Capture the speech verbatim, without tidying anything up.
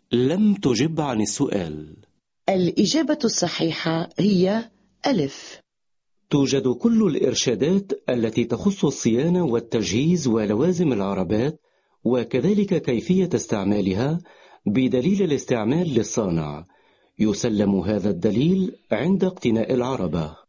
لم تجب عن السؤال. الإجابة الصحيحة هي ألف. توجد كل الإرشادات التي تخص الصيانة والتجهيز ولوازم العربات، وكذلك كيفية استعمالها بدليل الاستعمال للصانع. يسلم هذا الدليل عند اقتناء العربة.